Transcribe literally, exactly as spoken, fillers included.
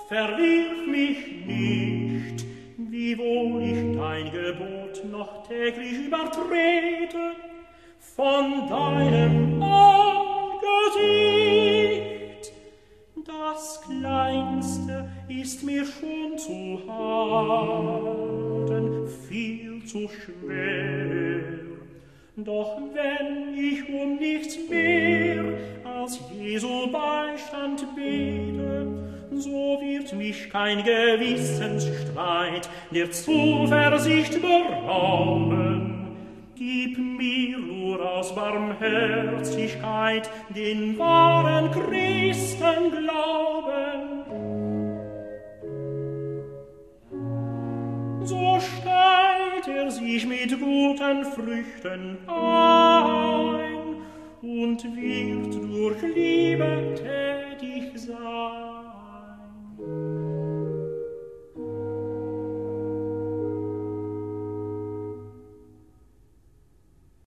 Verwirf mich nicht, wiewohl ich dein Gebot noch täglich übertrete, von deinem Angesicht. Das Kleinste ist mir schon zu harden, viel zu schwer. Doch wenn ich um nichts mehr als Jesu Beistand bete, so wird mich kein Gewissensstreit der Zuversicht berauben. Gib mir nur aus Barmherzigkeit den wahren Christenglauben. So stellt er sich mit guten Früchten ein und wird durch Liebe tätig sein.